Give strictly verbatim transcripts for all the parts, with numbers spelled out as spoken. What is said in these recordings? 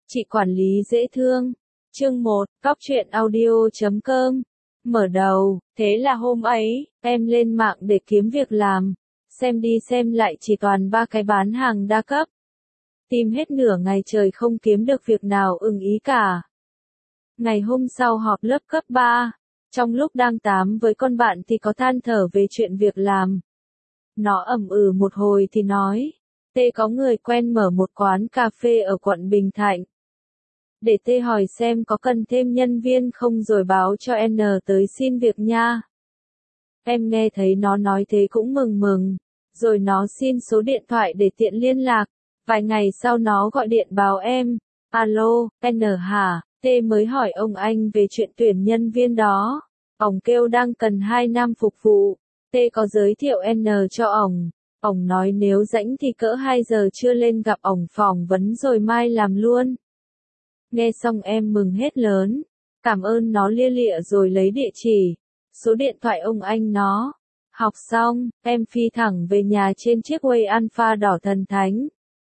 Chị quản lý dễ thương. Chương một, Cóc truyện audio chấm com. Mở đầu, thế là hôm ấy, em lên mạng để kiếm việc làm. Xem đi xem lại chỉ toàn ba cái bán hàng đa cấp. Tìm hết nửa ngày trời không kiếm được việc nào ưng ý cả. Ngày hôm sau họp lớp cấp ba. Trong lúc đang tám với con bạn thì có than thở về chuyện việc làm. Nó ậm ừ một hồi thì nói, Tê có người quen mở một quán cà phê ở quận Bình Thạnh. Để Tê hỏi xem có cần thêm nhân viên không rồi báo cho N tới xin việc nha. Em nghe thấy nó nói thế cũng mừng mừng, rồi nó xin số điện thoại để tiện liên lạc. Vài ngày sau nó gọi điện báo em, alo, N hả, Tê mới hỏi ông anh về chuyện tuyển nhân viên đó. Ổng kêu đang cần hai năm phục vụ, Tê có giới thiệu N cho ổng. Ổng nói nếu rảnh thì cỡ hai giờ trưa lên gặp ổng phỏng vấn rồi mai làm luôn. Nghe xong em mừng hết lớn, cảm ơn nó lia lịa rồi lấy địa chỉ, số điện thoại ông anh nó. Học xong, em phi thẳng về nhà trên chiếc Way Alpha đỏ thần thánh.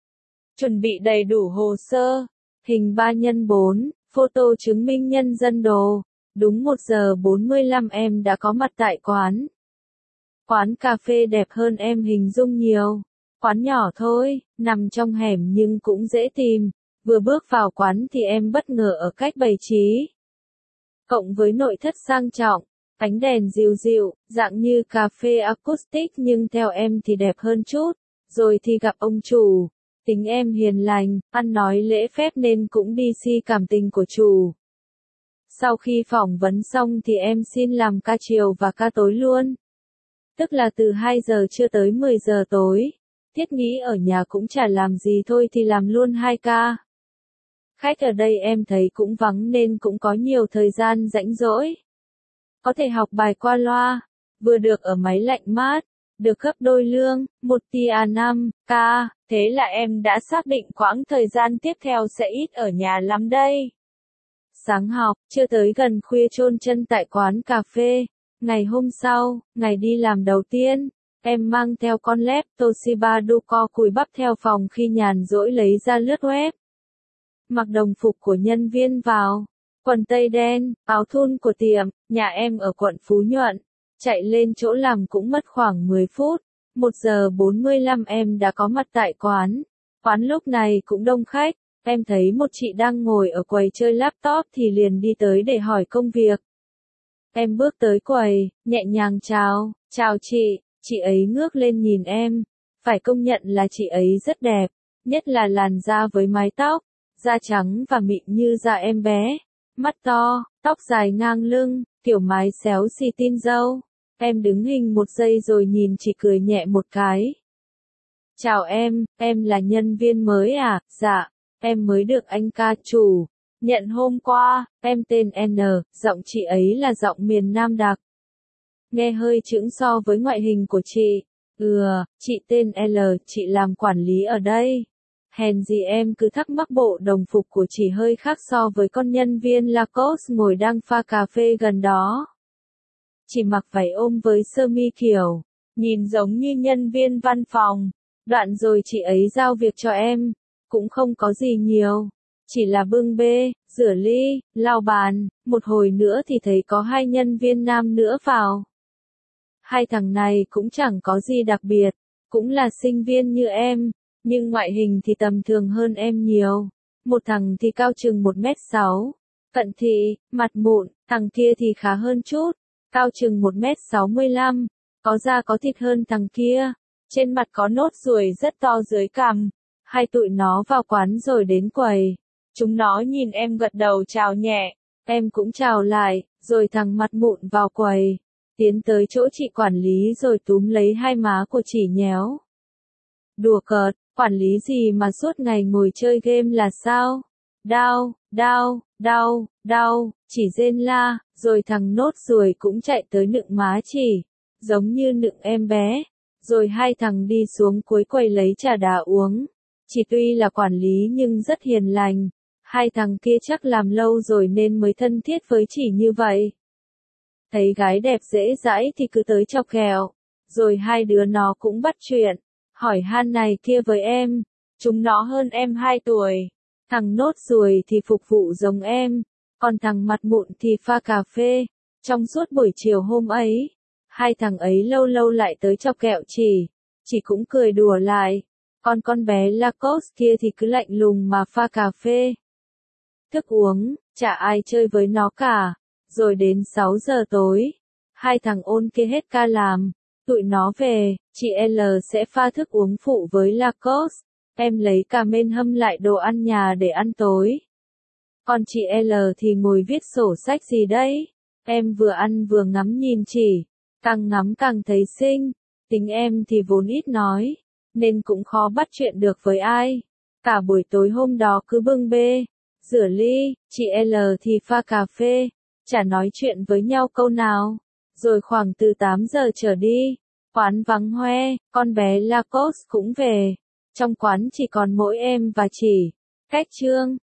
Chuẩn bị đầy đủ hồ sơ, hình ba nhân bốn, photo chứng minh nhân dân đồ. Đúng một giờ bốn mươi lăm em đã có mặt tại quán. Quán cà phê đẹp hơn em hình dung nhiều. Quán nhỏ thôi, nằm trong hẻm nhưng cũng dễ tìm. Vừa bước vào quán thì em bất ngờ ở cách bày trí. Cộng với nội thất sang trọng, ánh đèn dịu dịu, dạng như cà phê acoustic nhưng theo em thì đẹp hơn chút. Rồi thì gặp ông chủ. Tính em hiền lành, ăn nói lễ phép nên cũng đi si cảm tình của chủ. Sau khi phỏng vấn xong thì em xin làm ca chiều và ca tối luôn. Tức là từ hai giờ trưa tới mười giờ tối. Thiết nghĩ ở nhà cũng chả làm gì thôi thì làm luôn hai ca. Khách ở đây em thấy cũng vắng nên cũng có nhiều thời gian rảnh rỗi. Có thể học bài qua loa, vừa được ở máy lạnh mát, được gấp đôi lương, một tia năm ca, thế là em đã xác định quãng thời gian tiếp theo sẽ ít ở nhà lắm đây. Sáng học, chưa tới gần khuya chôn chân tại quán cà phê. Ngày hôm sau, ngày đi làm đầu tiên, em mang theo con lép Toshiba Duco cùi bắp theo phòng khi nhàn rỗi lấy ra lướt web. Mặc đồng phục của nhân viên vào, quần tây đen, áo thun của tiệm, nhà em ở quận Phú Nhuận. Chạy lên chỗ làm cũng mất khoảng mười phút, một giờ bốn mươi lăm em đã có mặt tại quán. Quán lúc này cũng đông khách, em thấy một chị đang ngồi ở quầy chơi laptop thì liền đi tới để hỏi công việc. Em bước tới quầy, nhẹ nhàng chào, chào chị, chị ấy ngước lên nhìn em. Phải công nhận là chị ấy rất đẹp, nhất là làn da với mái tóc, da trắng và mịn như da em bé, mắt to, tóc dài ngang lưng, kiểu mái xéo xì tin dâu. Em đứng hình một giây rồi nhìn chị cười nhẹ một cái. Chào em, em là nhân viên mới à? Dạ, em mới được anh ca chủ nhận hôm qua, em tên N, giọng chị ấy là giọng miền Nam đặc. Nghe hơi chững so với ngoại hình của chị. Ừ, chị tên L, chị làm quản lý ở đây. Hèn gì em cứ thắc mắc bộ đồng phục của chị hơi khác so với con nhân viên Lacoste ngồi đang pha cà phê gần đó. Chị mặc váy ôm với sơ mi kiểu, nhìn giống như nhân viên văn phòng. Đoạn rồi chị ấy giao việc cho em, cũng không có gì nhiều. Chỉ là bưng bê, rửa ly, lau bàn, một hồi nữa thì thấy có hai nhân viên nam nữa vào. Hai thằng này cũng chẳng có gì đặc biệt, cũng là sinh viên như em, nhưng ngoại hình thì tầm thường hơn em nhiều. Một thằng thì cao chừng một mét sáu, cận thị, mặt mụn, thằng kia thì khá hơn chút, cao chừng một mét sáu mươi lăm, có da có thịt hơn thằng kia, trên mặt có nốt ruồi rất to dưới cằm. Hai tụi nó vào quán rồi đến quầy. Chúng nó nhìn em gật đầu chào nhẹ, em cũng chào lại, rồi thằng mặt mụn vào quầy, tiến tới chỗ chị quản lý rồi túm lấy hai má của chị nhéo. Đùa cợt, quản lý gì mà suốt ngày ngồi chơi game là sao? Đau, đau, đau, đau, chỉ rên la, rồi thằng nốt ruồi cũng chạy tới nựng má chỉ, giống như nựng em bé, rồi hai thằng đi xuống cuối quầy lấy trà đá uống. Chị tuy là quản lý nhưng rất hiền lành. Hai thằng kia chắc làm lâu rồi nên mới thân thiết với chị như vậy. Thấy gái đẹp dễ dãi thì cứ tới chọc ghẹo. Rồi hai đứa nó cũng bắt chuyện. Hỏi han này kia với em. Chúng nó hơn em hai tuổi. Thằng nốt ruồi thì phục vụ giống em, còn thằng mặt mụn thì pha cà phê. Trong suốt buổi chiều hôm ấy, hai thằng ấy lâu lâu lại tới chọc kẹo chỉ, chỉ cũng cười đùa lại. Còn con bé Lacoste kia thì cứ lạnh lùng mà pha cà phê. Thức uống, chả ai chơi với nó cả. Rồi đến sáu giờ tối, hai thằng ôn kia hết ca làm, tụi nó về, chị L sẽ pha thức uống phụ với Lacoste. Em lấy cà mên hâm lại đồ ăn nhà để ăn tối. Còn chị L thì ngồi viết sổ sách gì đấy. Em vừa ăn vừa ngắm nhìn chỉ, càng ngắm càng thấy xinh. Tính em thì vốn ít nói, nên cũng khó bắt chuyện được với ai. Cả buổi tối hôm đó cứ bưng bê, rửa ly, chị L thì pha cà phê, chả nói chuyện với nhau câu nào. Rồi khoảng từ tám giờ trở đi, quán vắng hoe, con bé Lacoste cũng về. Trong quán chỉ còn mỗi em và chỉ. Cách chương